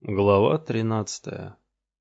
Глава 13.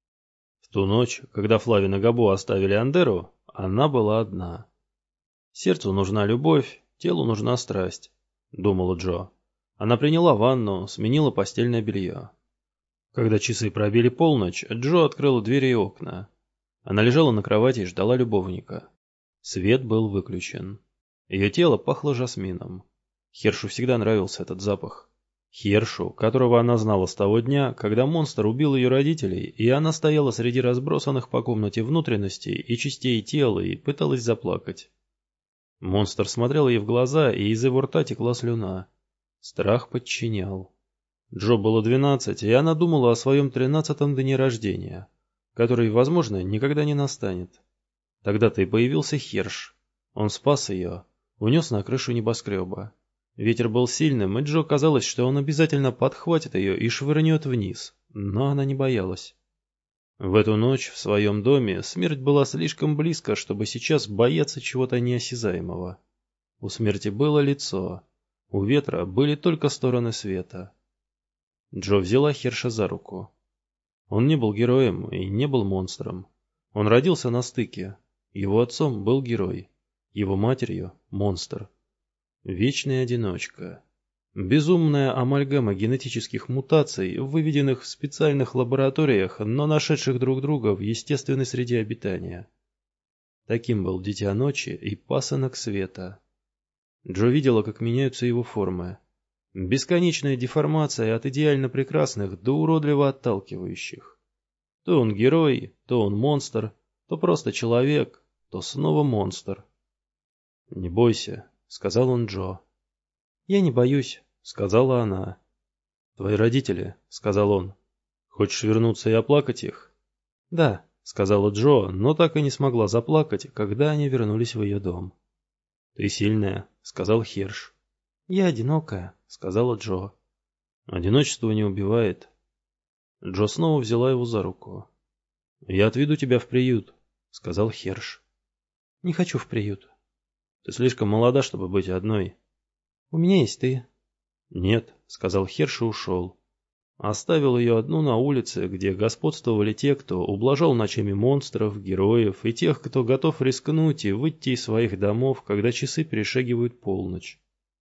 В ту ночь, когда Флавио и Габо оставили Андеру, она была одна. «Сердцу нужна любовь, телу нужна страсть», — думала Джо. Она приняла ванну, сменила постельное белье. Когда часы пробили полночь, Джо открыла двери и окна. Она лежала на кровати и ждала любовника. Свет был выключен. Ее тело пахло жасмином. Хершу всегда нравился этот запах. Хершу, которого она знала с того дня, когда монстр убил ее родителей, и она стояла среди разбросанных по комнате внутренностей и частей тела и пыталась заплакать. Монстр смотрел ей в глаза, и из его рта текла слюна. Страх подчинял. Джо было 12, и она думала о своем 13-м дне рождения, который, возможно, никогда не настанет. Тогда-то и появился Херш. Он спас ее, унес на крышу небоскреба. Ветер был сильным, и Джо казалось, что он обязательно подхватит ее и швырнет вниз, но она не боялась. В эту ночь в своем доме смерть была слишком близко, чтобы сейчас бояться чего-то неосязаемого. У смерти было лицо, у ветра были только стороны света. Джо взяла Херша за руку. Он не был героем и не был монстром. Он родился на стыке. Его отцом был герой, его матерью — монстр. Вечный одиночка. Безумная амальгама генетических мутаций, выведенных в специальных лабораториях, но нашедших друг друга в естественной среде обитания. Таким был Дитя Ночи и Пасынок Света. Джо видела, как меняются его формы. Бесконечная деформация от идеально прекрасных до уродливо отталкивающих. То он герой, то он монстр, то просто человек, то снова монстр. «Не бойся», — сказал он Джо. «Я не боюсь», — сказала она. «Твои родители», — сказал он. «Хочешь вернуться и оплакать их?» «Да», — сказала Джо, но так и не смогла заплакать, когда они вернулись в ее дом. «Ты сильная», — сказал Херш. «Я одинокая», — сказала Джо. «Одиночество не убивает». Джо снова взяла его за руку. «Я отведу тебя в приют», — сказал Херш. «Не хочу в приют». «Ты слишком молода, чтобы быть одной». «У меня есть ты». «Нет», — сказал Херш и ушел. Оставил ее одну на улице, где господствовали те, кто ублажал ночами монстров, героев и тех, кто готов рискнуть и выйти из своих домов, когда часы перешагивают полночь.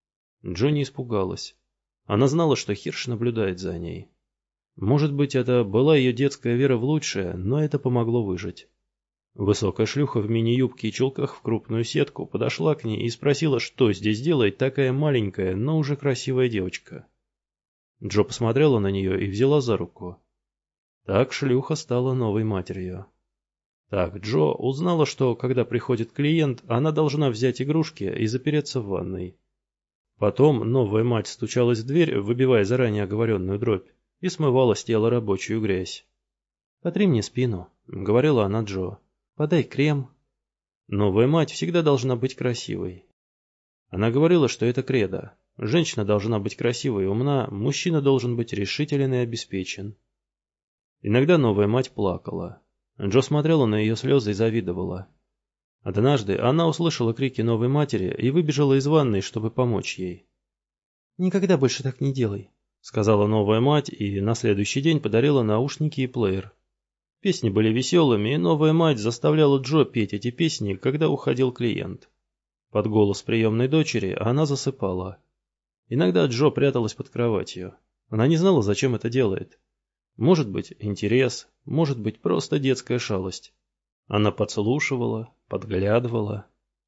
Джо не испугалась. Она знала, что Херш наблюдает за ней. Может быть, это была ее детская вера в лучшее, но это помогло выжить. Высокая шлюха в мини-юбке и чулках в крупную сетку подошла к ней и спросила, что здесь делает такая маленькая, но уже красивая девочка. Джо посмотрела на нее и взяла за руку. Так шлюха стала новой матерью. Так Джо узнала, что, когда приходит клиент, она должна взять игрушки и запереться в ванной. Потом новая мать стучалась в дверь, выбивая заранее оговоренную дробь, и смывала с тела рабочую грязь. «Потри мне спину», — говорила она Джо. «Подай крем». Новая мать всегда должна быть красивой. Она говорила, что это кредо. Женщина должна быть красивой и умна, мужчина должен быть решителен и обеспечен. Иногда новая мать плакала. Джо смотрела на ее слезы и завидовала. Однажды она услышала крики новой матери и выбежала из ванной, чтобы помочь ей. «Никогда больше так не делай», — сказала новая мать и на следующий день подарила наушники и плеер. Песни были веселыми, и новая мать заставляла Джо петь эти песни, когда уходил клиент. Под голос приемной дочери она засыпала. Иногда Джо пряталась под кроватью. Она не знала, зачем это делает. Может быть, интерес, может быть, просто детская шалость. Она подслушивала, подглядывала.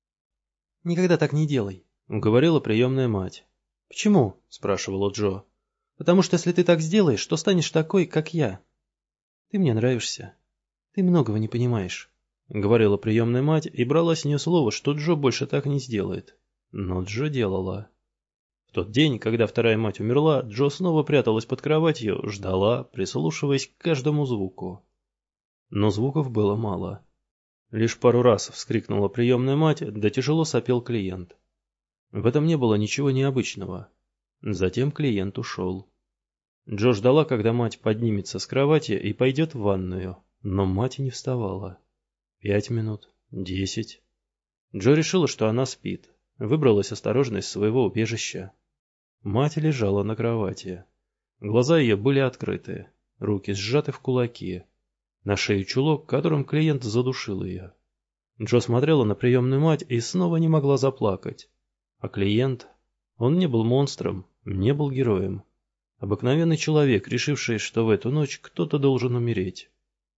«Никогда так не делай», — говорила приемная мать. «Почему?» — спрашивала Джо. «Потому что если ты так сделаешь, то станешь такой, как я». «Ты мне нравишься. Ты многого не понимаешь», — говорила приемная мать и брала с нее слово, что Джо больше так не сделает. Но Джо делала. В тот день, когда вторая мать умерла, Джо снова пряталась под кроватью, ждала, прислушиваясь к каждому звуку. Но звуков было мало. Лишь пару раз вскрикнула приемная мать, да тяжело сопел клиент. В этом не было ничего необычного. Затем клиент ушел. Джо ждала, когда мать поднимется с кровати и пойдет в ванную, но мать не вставала. 5 минут, 10. Джо решила, что она спит, выбралась осторожно из своего убежища. Мать лежала на кровати. Глаза ее были открыты. руки сжаты в кулаки. На шее чулок, которым клиент задушил ее. Джо смотрела на приемную мать и снова не могла заплакать. А клиент? Он не был монстром, не был героем. Обыкновенный человек, решивший, что в эту ночь кто-то должен умереть.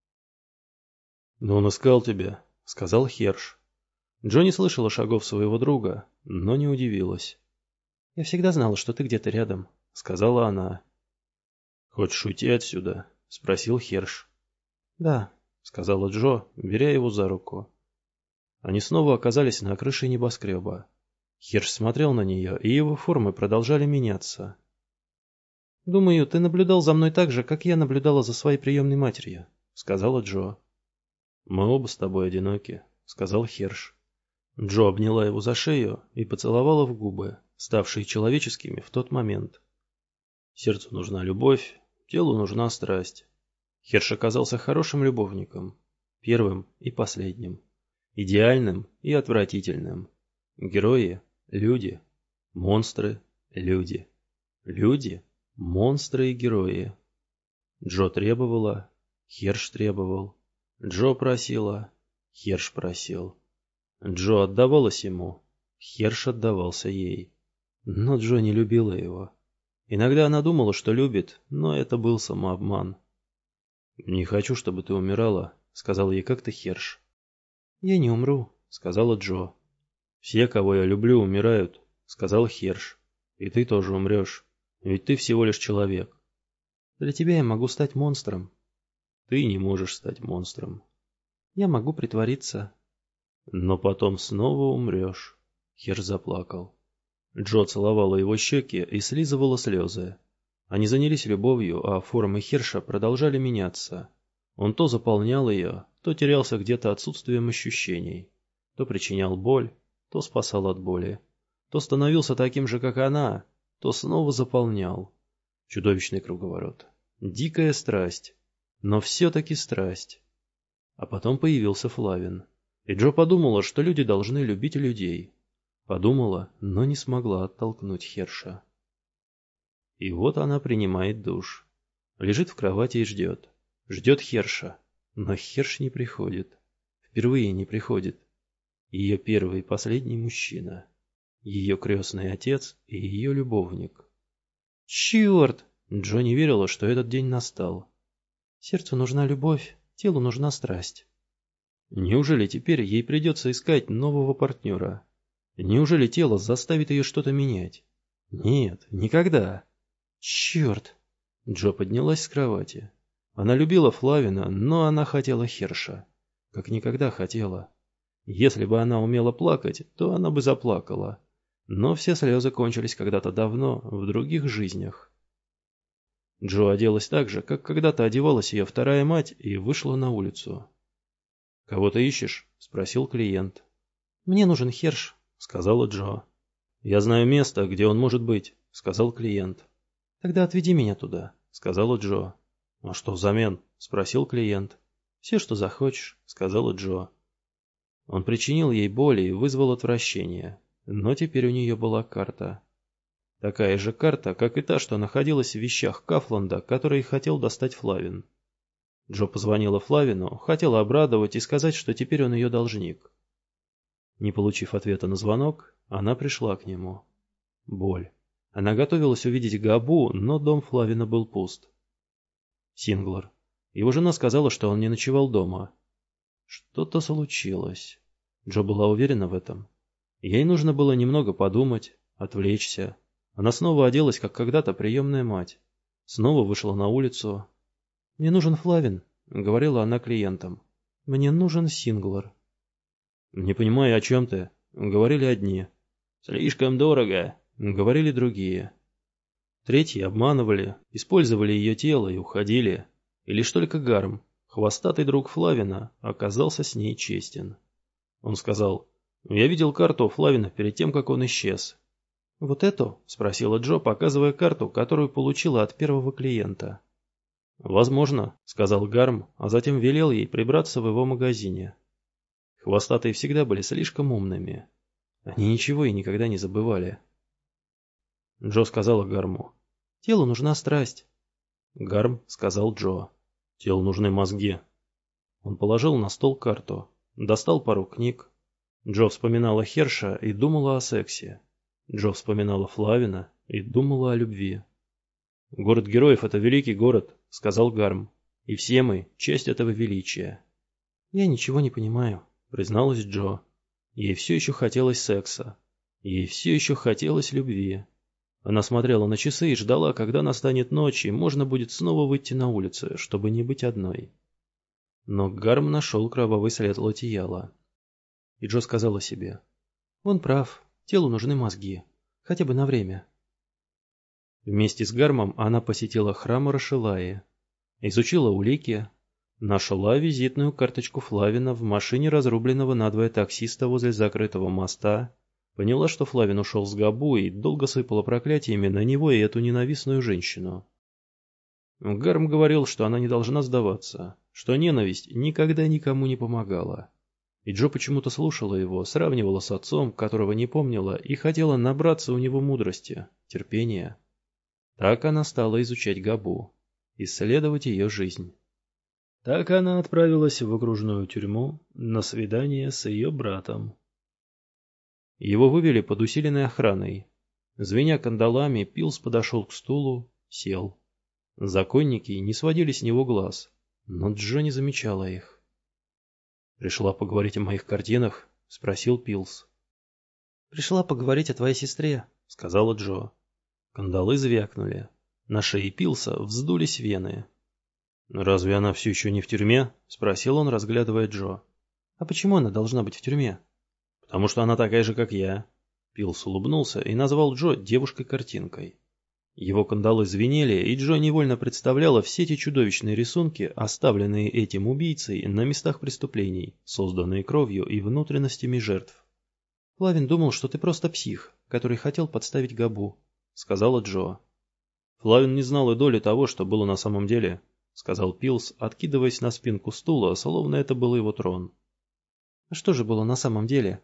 «Но он искал тебя», — сказал Херш. Джо не слышала шагов своего друга, но не удивилась. «Я всегда знала, что ты где-то рядом», — сказала она. «Хочешь уйти отсюда?» — спросил Херш. «Да», — сказала Джо, беря его за руку. Они снова оказались на крыше небоскреба. Херш смотрел на нее, и его формы продолжали меняться. «Думаю, ты наблюдал за мной так же, как я наблюдала за своей приемной матерью», — сказала Джо. «Мы оба с тобой одиноки», — сказал Херш. Джо обняла его за шею и поцеловала в губы, ставшие человеческими в тот момент. Сердцу нужна любовь, телу нужна страсть. Херш оказался хорошим любовником, первым и последним, идеальным и отвратительным. Герои — люди, монстры — люди, люди — монстры и герои. Джо требовала, Херш требовал, Джо просила, Херш просил. Джо отдавалась ему, Херш отдавался ей. Но Джо не любила его. Иногда она думала, что любит, но это был самообман. «Не хочу, чтобы ты умирала», — сказал ей как-то Херш. «Я не умру», — сказала Джо. «Все, кого я люблю, умирают», — сказал Херш. «И ты тоже умрешь, ведь ты всего лишь человек». «Для тебя я могу стать монстром». «Ты не можешь стать монстром». «Я могу притвориться». «Но потом снова умрешь», — Херш заплакал. Джо целовала его щеки и слизывала слезы. Они занялись любовью, а формы Херша продолжали меняться. Он то заполнял ее, то терялся где-то отсутствием ощущений, то причинял боль, то спасал от боли, то становился таким же, как она, то снова заполнял. Чудовищный круговорот. Дикая страсть. Но все-таки страсть. А потом появился Флавин. И Джо подумала, что люди должны любить людей. Подумала, но не смогла оттолкнуть Херша. И вот она принимает душ. Лежит в кровати и ждет. Ждет Херша. Но Херш не приходит. Впервые не приходит. Ее первый и последний мужчина. Ее крестный отец и ее любовник. Черт! Джо не верила, что этот день настал. Сердцу нужна любовь, телу нужна страсть. Неужели теперь ей придется искать нового партнера? Неужели тело заставит ее что-то менять? Нет, никогда. Черт! Джо поднялась с кровати. Она любила Флавина, но она хотела Херша. Как никогда хотела. Если бы она умела плакать, то она бы заплакала. Но все слезы кончились когда-то давно, в других жизнях. Джо оделась так же, как когда-то одевалась ее вторая мать, и вышла на улицу. «Кого ты ищешь?» — спросил клиент. «Мне нужен Херш», — сказала Джо. «Я знаю место, где он может быть», — сказал клиент. «Тогда отведи меня туда», — сказала Джо. «А что взамен?» — спросил клиент. «Все, что захочешь», — сказала Джо. Он причинил ей боль и вызвал отвращение, но теперь у нее была карта. Такая же карта, как и та, что находилась в вещах Кафланда, которые хотел достать Флавин. Джо позвонила Флавину, хотела обрадовать и сказать, что теперь он ее должник. Не получив ответа на звонок, она пришла к нему. Боль. Она готовилась увидеть Габу, но дом Флавина был пуст. Синглер. Его жена сказала, что он не ночевал дома. Что-то случилось. Джо была уверена в этом. Ей нужно было немного подумать, отвлечься. Она снова оделась, как когда-то приемная мать. Снова вышла на улицу. «Мне нужен Флавин», — говорила она клиентам. «Мне нужен Синглер». «Не понимаю, о чем ты», — говорили одни. «Слишком дорого», — говорили другие. Третьи обманывали, использовали ее тело и уходили. И лишь только Гарм, хвостатый друг Флавина, оказался с ней честен. Он сказал: «Я видел карту Флавина перед тем, как он исчез». «Вот эту?» — спросила Джо, показывая карту, которую получила от первого клиента. «Возможно», — сказал Гарм, а затем велел ей прибраться в его магазине. Хвостатые всегда были слишком умными. Они ничего и никогда не забывали. Джо сказала Гарму: «Телу нужна страсть». Гарм сказал Джо. Телу нужны мозги. Он положил на стол карту, достал пару книг. Джо вспоминала Херша и думала о сексе. Джо вспоминала Флавина и думала о любви. «Город героев — это великий город», — сказал Гарм. «И все мы — часть этого величия». «Я ничего не понимаю», — призналась Джо. Ей все еще хотелось секса. Ей все еще хотелось любви. Она смотрела на часы и ждала, когда настанет ночь, и можно будет снова выйти на улицу, чтобы не быть одной. Но Гарм нашел кровавый след Латияла. И Джо сказала себе: «Он прав, телу нужны мозги, хотя бы на время». Вместе с Гармом она посетила храм Рашилаи, изучила улики, нашла визитную карточку Флавина в машине разрубленного надвое таксиста возле закрытого моста, поняла, что Флавин ушел с Габу, и долго сыпала проклятиями на него и эту ненавистную женщину. Гарм говорил, что она не должна сдаваться, что ненависть никогда никому не помогала. И Джо почему-то слушала его, сравнивала с отцом, которого не помнила, и хотела набраться у него мудрости, терпения. Так она стала изучать Габу, исследовать ее жизнь. Так она отправилась в окружную тюрьму на свидание с ее братом. Его вывели под усиленной охраной. Звеня кандалами, Пилс подошел к стулу, сел. Законники не сводили с него глаз, но Джо не замечала их. «Пришла поговорить о моих картинах?» — спросил Пилс. «Пришла поговорить о твоей сестре», — сказала Джо. Кандалы звякнули. На шее Пилса вздулись вены. «Разве она все еще не в тюрьме?» — спросил он, разглядывая Джо. «А почему она должна быть в тюрьме?» «Потому что она такая же, как я». Пилс улыбнулся и назвал Джо девушкой-картинкой. Его кандалы звенели, и Джо невольно представляла все те чудовищные рисунки, оставленные этим убийцей на местах преступлений, созданные кровью и внутренностями жертв. «Флавин думал, что ты просто псих, который хотел подставить Габу», — сказала Джо. «Флавин не знал и доли того, что было на самом деле», — сказал Пилс, откидываясь на спинку стула, словно это был его трон. «А что же было на самом деле?»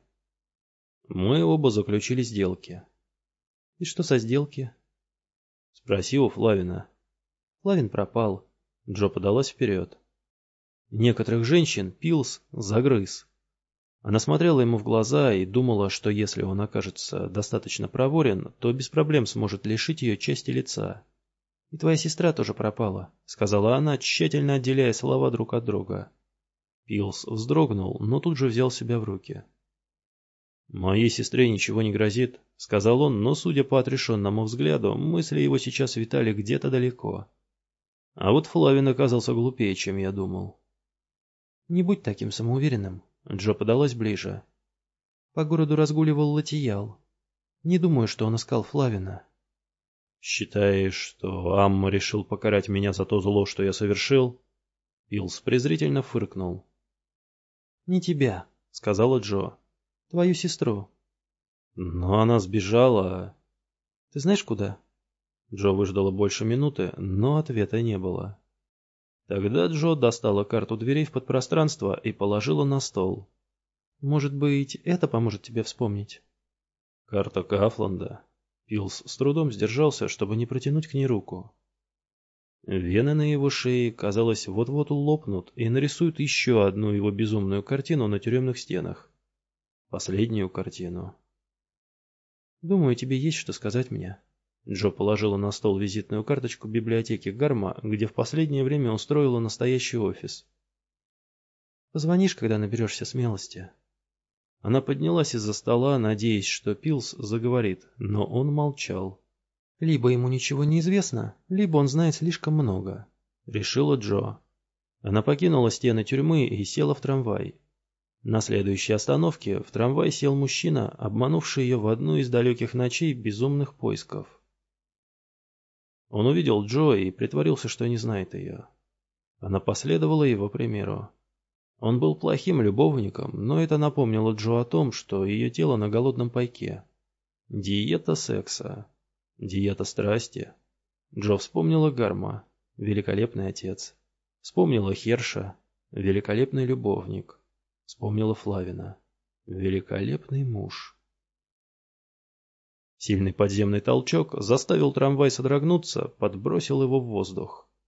«Мы оба заключили сделки». «И что со сделки?» «Спроси у Флавина». Флавин пропал. Джо подалась вперед. Некоторых женщин Пилс загрыз. Она смотрела ему в глаза и думала, что если он окажется достаточно проворен, то без проблем сможет лишить ее части лица. «И твоя сестра тоже пропала», — сказала она, тщательно отделяя слова друг от друга. Пилс вздрогнул, но тут же взял себя в руки. «Моей сестре ничего не грозит», — сказал он, но, судя по отрешенному взгляду, мысли его сейчас витали где-то далеко. А вот Флавин оказался глупее, чем я думал. «Не будь таким самоуверенным», — Джо подалась ближе. «По городу разгуливал Латиял. Не думаю, что он искал Флавина». «Считаешь, что Амма решил покарать меня за то зло, что я совершил?» Пилс презрительно фыркнул. «Не тебя», — сказала Джо. «Твою сестру». «Но она сбежала...» «Ты знаешь, куда?» Джо выждала больше минуты, но ответа не было. Тогда Джо достала карту дверей в подпространство и положила на стол. «Может быть, это поможет тебе вспомнить?» «Карта Кафланда». Пилс с трудом сдержался, чтобы не протянуть к ней руку. Вены на его шее, казалось, вот-вот лопнут и нарисуют еще одну его безумную картину на тюремных стенах. Последнюю картину. «Думаю, тебе есть что сказать мне». Джо положила на стол визитную карточку библиотеки Гарма, где в последнее время устроила настоящий офис. «Позвонишь, когда наберешься смелости». Она поднялась из-за стола, надеясь, что Пилс заговорит, но он молчал. «Либо ему ничего не известно, либо он знает слишком много», — решила Джо. Она покинула стены тюрьмы и села в трамвай. На следующей остановке в трамвай сел мужчина, обманувший ее в одну из далеких ночей безумных поисков. Он увидел Джо и притворился, что не знает ее. Она последовала его примеру. Он был плохим любовником, но это напомнило Джо о том, что ее тело на голодном пайке. Диета секса. Диета страсти. Джо вспомнила Гарма, великолепный отец. Вспомнила Херша, великолепный любовник. Вспомнила Флавина, великолепный муж. Сильный подземный толчок заставил трамвай содрогнуться, подбросил его в воздух.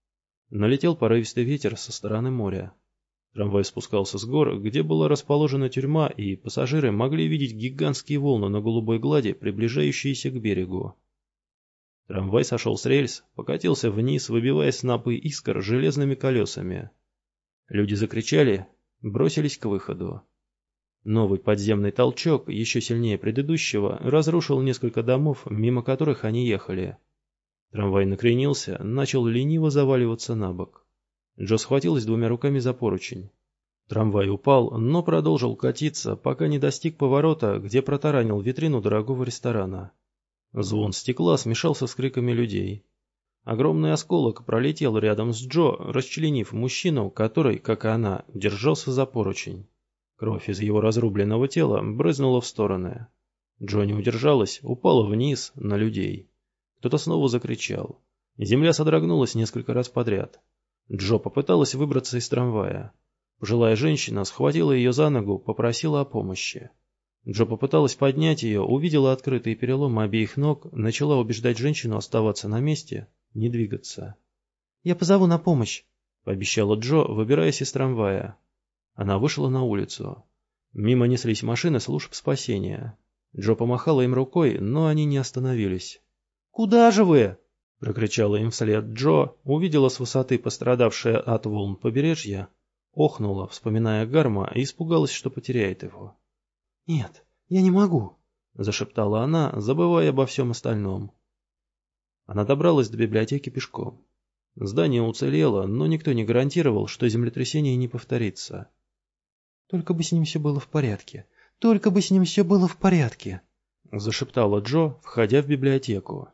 Налетел порывистый ветер со стороны моря. Трамвай спускался с гор, где была расположена тюрьма, и пассажиры могли видеть гигантские волны на голубой глади, приближающиеся к берегу. Трамвай сошел с рельс, покатился вниз, выбивая снопы искр железными колесами. Люди закричали, бросились к выходу. Новый подземный толчок, еще сильнее предыдущего, разрушил несколько домов, мимо которых они ехали. Трамвай накренился, начал лениво заваливаться на бок. Джо схватилась двумя руками за поручень. Трамвай упал, но продолжил катиться, пока не достиг поворота, где протаранил витрину дорогого ресторана. Звон стекла смешался с криками людей. Огромный осколок пролетел рядом с Джо, расчленив мужчину, который, как и она, держался за поручень. Кровь из его разрубленного тела брызнула в стороны. Джо не удержалась, упала вниз, на людей. Кто-то снова закричал. Земля содрогнулась несколько раз подряд. Джо попыталась выбраться из трамвая. Пожилая женщина схватила ее за ногу, попросила о помощи. Джо попыталась поднять ее, увидела открытые переломы обеих ног, начала убеждать женщину оставаться на месте, не двигаться. «Я позову на помощь», — пообещала Джо, выбираясь из трамвая. Она вышла на улицу. Мимо неслись машины служб спасения. Джо помахала им рукой, но они не остановились. «Куда же вы?» — прокричала им вслед Джо, увидела с высоты пострадавшее от волн побережья, охнула, вспоминая Гарма, и испугалась, что потеряет его. «Нет, я не могу», — зашептала она, забывая обо всем остальном. Она добралась до библиотеки пешком. Здание уцелело, но никто не гарантировал, что землетрясение не повторится. «Только бы с ним все было в порядке, только бы с ним все было в порядке», — зашептала Джо, входя в библиотеку.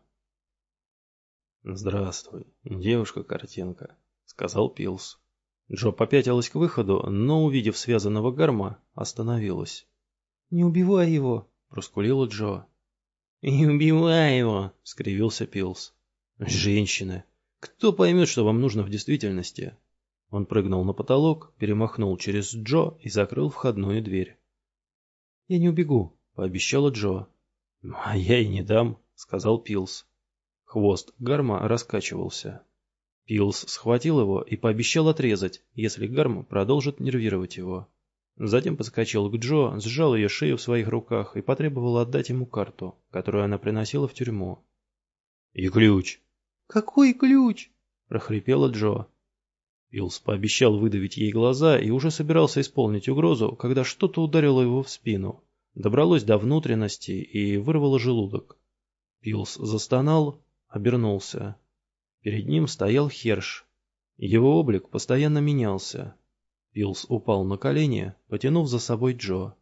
«Здравствуй, девушка-картинка», — сказал Пилс. Джо попятилась к выходу, но, увидев связанного Гарма, остановилась. «Не убивай его!» — проскулила Джо. «Не убивай его!» — скривился Пилс. «Женщины! Кто поймет, что вам нужно в действительности?» Он прыгнул на потолок, перемахнул через Джо и закрыл входную дверь. «Я не убегу», — пообещала Джо. «А я и не дам», — сказал Пилс. Хвост Гарма раскачивался. Пилс схватил его и пообещал отрезать, если Гарм продолжит нервировать его. Затем подскочил к Джо, сжал ее шею в своих руках и потребовал отдать ему карту, которую она приносила в тюрьму. «И ключ!» «Какой ключ?» — прохрипела Джо. Пилс пообещал выдавить ей глаза и уже собирался исполнить угрозу, когда что-то ударило его в спину, добралось до внутренности и вырвало желудок. Пилс застонал, обернулся. Перед ним стоял Херш. Его облик постоянно менялся. Пилс упал на колени, потянув за собой Джо.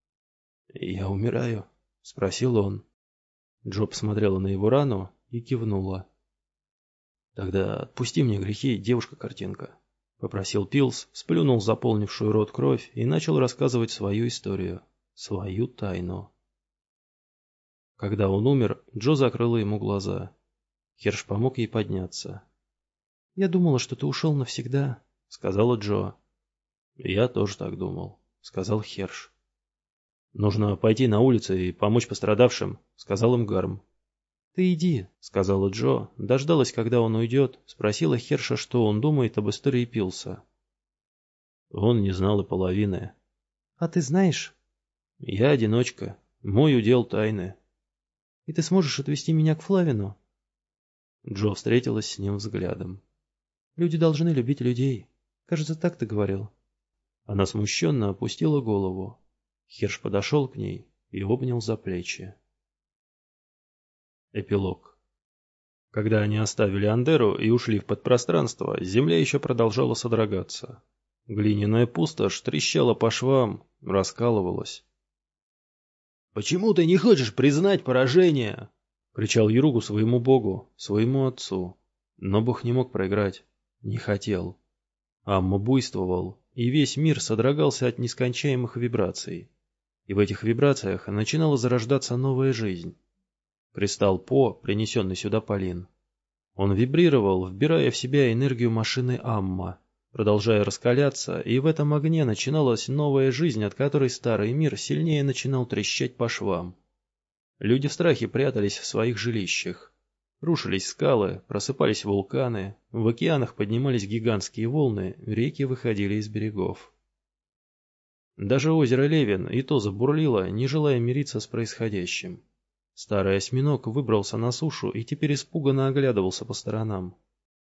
«Я умираю?» — спросил он. Джо посмотрела на его рану и кивнула. «Тогда отпусти мне грехи, девушка-картинка», — попросил Пилс, сплюнул заполнившую рот кровь и начал рассказывать свою историю, свою тайну. Когда он умер, Джо закрыла ему глаза. Херш помог ей подняться. «Я думала, что ты ушел навсегда», — сказала Джо. «Я тоже так думал», — сказал Херш. «Нужно пойти на улицу и помочь пострадавшим», — сказал им Гарм. «Ты иди», — сказала Джо, дождалась, когда он уйдет, спросила Херша, что он думает об истории Пилса. Он не знал и половины. «А ты знаешь?» «Я одиночка. Мой удел тайны». «И ты сможешь отвезти меня к Флавину?» Джо встретилась с ним взглядом. «Люди должны любить людей. Кажется, так ты говорил». Она смущенно опустила голову. Херш подошел к ней и обнял за плечи. Эпилог. Когда они оставили Андеру и ушли в подпространство, земля еще продолжала содрогаться. Глиняная пустошь трещала по швам, раскалывалась. «Почему ты не хочешь признать поражение?» — кричал Юругу своему богу, своему отцу. Но бог не мог проиграть, не хотел. Амма буйствовал, и весь мир содрогался от нескончаемых вибраций. И в этих вибрациях начинала зарождаться новая жизнь. Кристалл По, принесенный сюда Полин. Он вибрировал, вбирая в себя энергию машины Амма, продолжая раскаляться, и в этом огне начиналась новая жизнь, от которой старый мир сильнее начинал трещать по швам. Люди в страхе прятались в своих жилищах. Рушились скалы, просыпались вулканы, в океанах поднимались гигантские волны, реки выходили из берегов. Даже озеро Левин и то забурлило, не желая мириться с происходящим. Старый осьминог выбрался на сушу и теперь испуганно оглядывался по сторонам.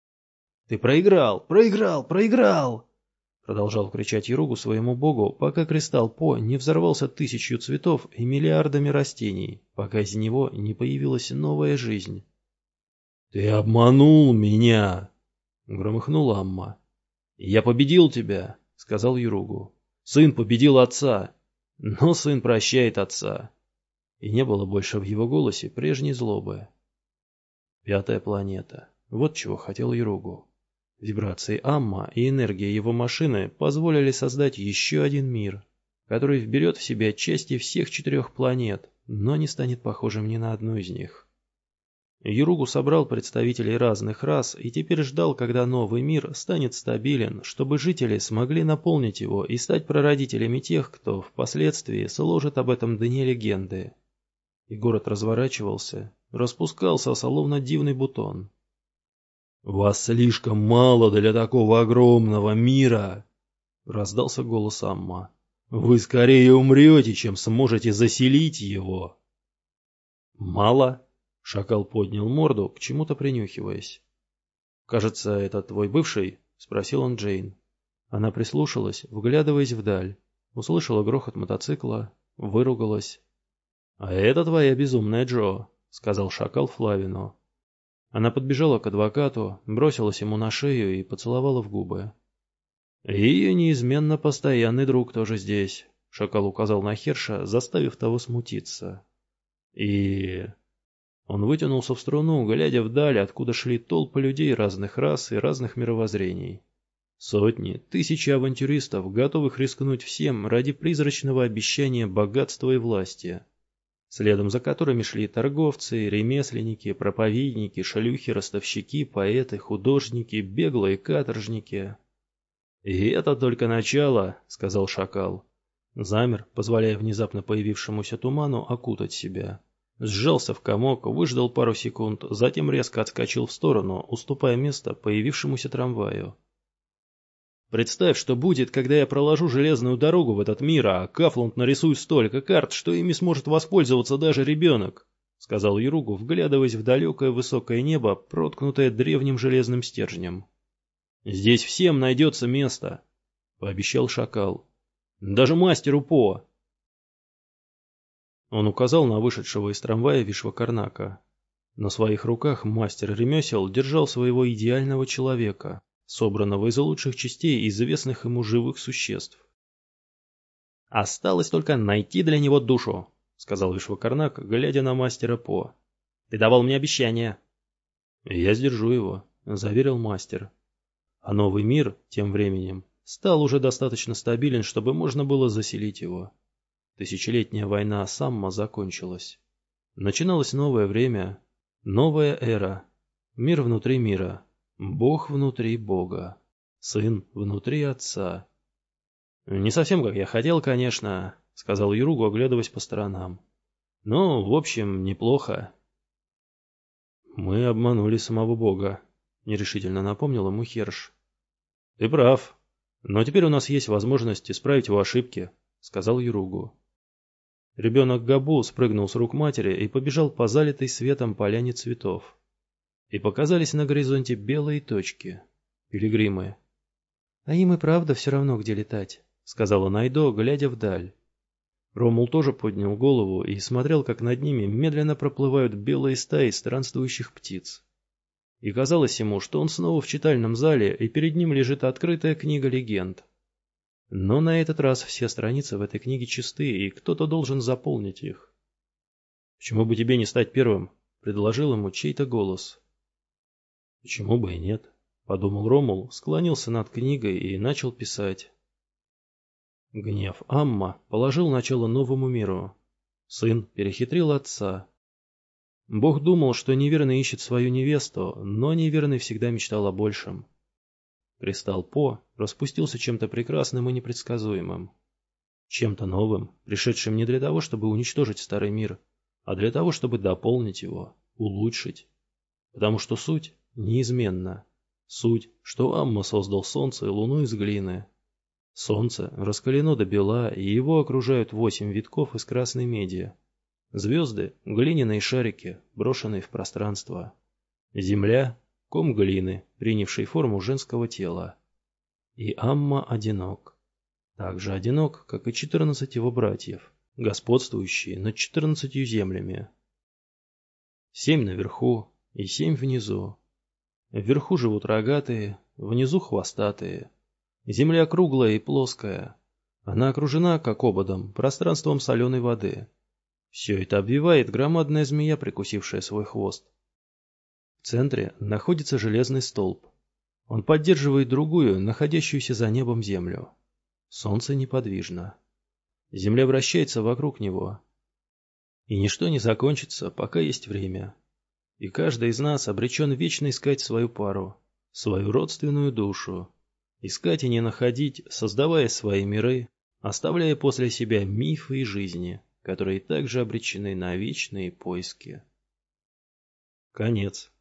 «Ты проиграл! Проиграл! Проиграл!» Продолжал кричать Яругу своему богу, пока кристалл По не взорвался 1000 цветов и миллиардами растений, пока из него не появилась новая жизнь. «Ты обманул меня!» — громыхнул Амма. «Я победил тебя!» — сказал Яругу. «Сын победил отца, но сын прощает отца». И не было больше в его голосе прежней злобы. 5-я планета. Вот чего хотел Яругу. Вибрации Амма и энергия его машины позволили создать еще один мир, который вберет в себя части всех 4 планет, но не станет похожим ни на одну из них. Яругу собрал представителей разных рас и теперь ждал, когда новый мир станет стабилен, чтобы жители смогли наполнить его и стать прародителями тех, кто впоследствии сложит об этом дне легенды. И город разворачивался, распускался, словно дивный бутон. «Вас слишком мало для такого огромного мира!» — раздался голос Амма. «Вы скорее умрете, чем сможете заселить его!» «Мало?» — шакал поднял морду, к чему-то принюхиваясь. «Кажется, это твой бывший?» — спросил он Джейн. Она прислушалась, вглядываясь вдаль, услышала грохот мотоцикла, выругалась. «А это твоя безумная Джо», — сказал шакал Флавину. Она подбежала к адвокату, бросилась ему на шею и поцеловала в губы. «И ее неизменно постоянный друг тоже здесь», — шакал указал на Херша, заставив того смутиться. «И...» Он вытянулся в струну, глядя вдаль, откуда шли толпы людей разных рас и разных мировоззрений. Сотни, тысячи авантюристов, готовых рискнуть всем ради призрачного обещания богатства и власти, следом за которыми шли торговцы, ремесленники, проповедники, шлюхи, ростовщики, поэты, художники, беглые каторжники. «И это только начало», — сказал шакал. Замер, позволяя внезапно появившемуся туману окутать себя. Сжался в комок, выждал пару секунд, затем резко отскочил в сторону, уступая место появившемуся трамваю. «Представь, что будет, когда я проложу железную дорогу в этот мир, а Кафланд нарисует столько карт, что ими сможет воспользоваться даже ребенок», — сказал Яругу, вглядываясь в далекое высокое небо, проткнутое древним железным стержнем. «Здесь всем найдется место», — пообещал шакал. «Даже мастеру По». Он указал на вышедшего из трамвая Вишвакарнака. На своих руках мастер ремесел держал своего идеального человека, собранного из лучших частей известных ему живых существ. «Осталось только найти для него душу», — сказал Вишвакарнак, глядя на мастера По. «Ты давал мне обещание». «Я сдержу его», — заверил мастер. А новый мир, тем временем, стал уже достаточно стабилен, чтобы можно было заселить его. Тысячелетняя война Самма закончилась. Начиналось новое время, новая эра, мир внутри мира, Бог внутри Бога, сын внутри отца. «Не совсем как я хотел, конечно», — сказал Яругу, оглядываясь по сторонам. «Но, в общем, неплохо». «Мы обманули самого Бога», — нерешительно напомнил ему Херш. «Ты прав, но теперь у нас есть возможность исправить его ошибки», — сказал Яругу. Ребенок Габу спрыгнул с рук матери и побежал по залитой светом поляне цветов. И показались на горизонте белые точки. Пилигримы. «А им и правда все равно, где летать», — сказала Найдо, глядя вдаль. Ромул тоже поднял голову и смотрел, как над ними медленно проплывают белые стаи странствующих птиц. И казалось ему, что он снова в читальном зале, и перед ним лежит открытая книга легенд. Но на этот раз все страницы в этой книге чисты, и кто-то должен заполнить их. «Почему бы тебе не стать первым?» — предложил ему чей-то голос. «Почему бы и нет?» — подумал Ромул, склонился над книгой и начал писать. Гнев Амма положил начало новому миру. Сын перехитрил отца. Бог думал, что неверный ищет свою невесту, но неверный всегда мечтал о большем. Кристалл По распустился чем-то прекрасным и непредсказуемым. Чем-то новым, пришедшим не для того, чтобы уничтожить старый мир, а для того, чтобы дополнить его, улучшить. потому что суть неизменна. Суть, что Амма создал солнце и луну из глины. Солнце раскалено до бела, и его окружают 8 витков из красной меди. Звезды — глиняные шарики, брошенные в пространство. Земля — ком глины, принявший форму женского тела. И Амма одинок. Так же одинок, как и 14 его братьев, господствующие над 14 землями. 7 наверху и 7 внизу. Вверху живут рогатые, внизу хвостатые. Земля круглая и плоская. Она окружена, как ободом, пространством соленой воды. Все это обвивает громадная змея, прикусившая свой хвост. В центре находится железный столб. Он поддерживает другую, находящуюся за небом землю. Солнце неподвижно. Земля вращается вокруг него. И ничто не закончится, пока есть время. И каждый из нас обречен вечно искать свою пару, свою родственную душу. Искать и не находить, создавая свои миры, оставляя после себя мифы и жизни, которые также обречены на вечные поиски. Конец.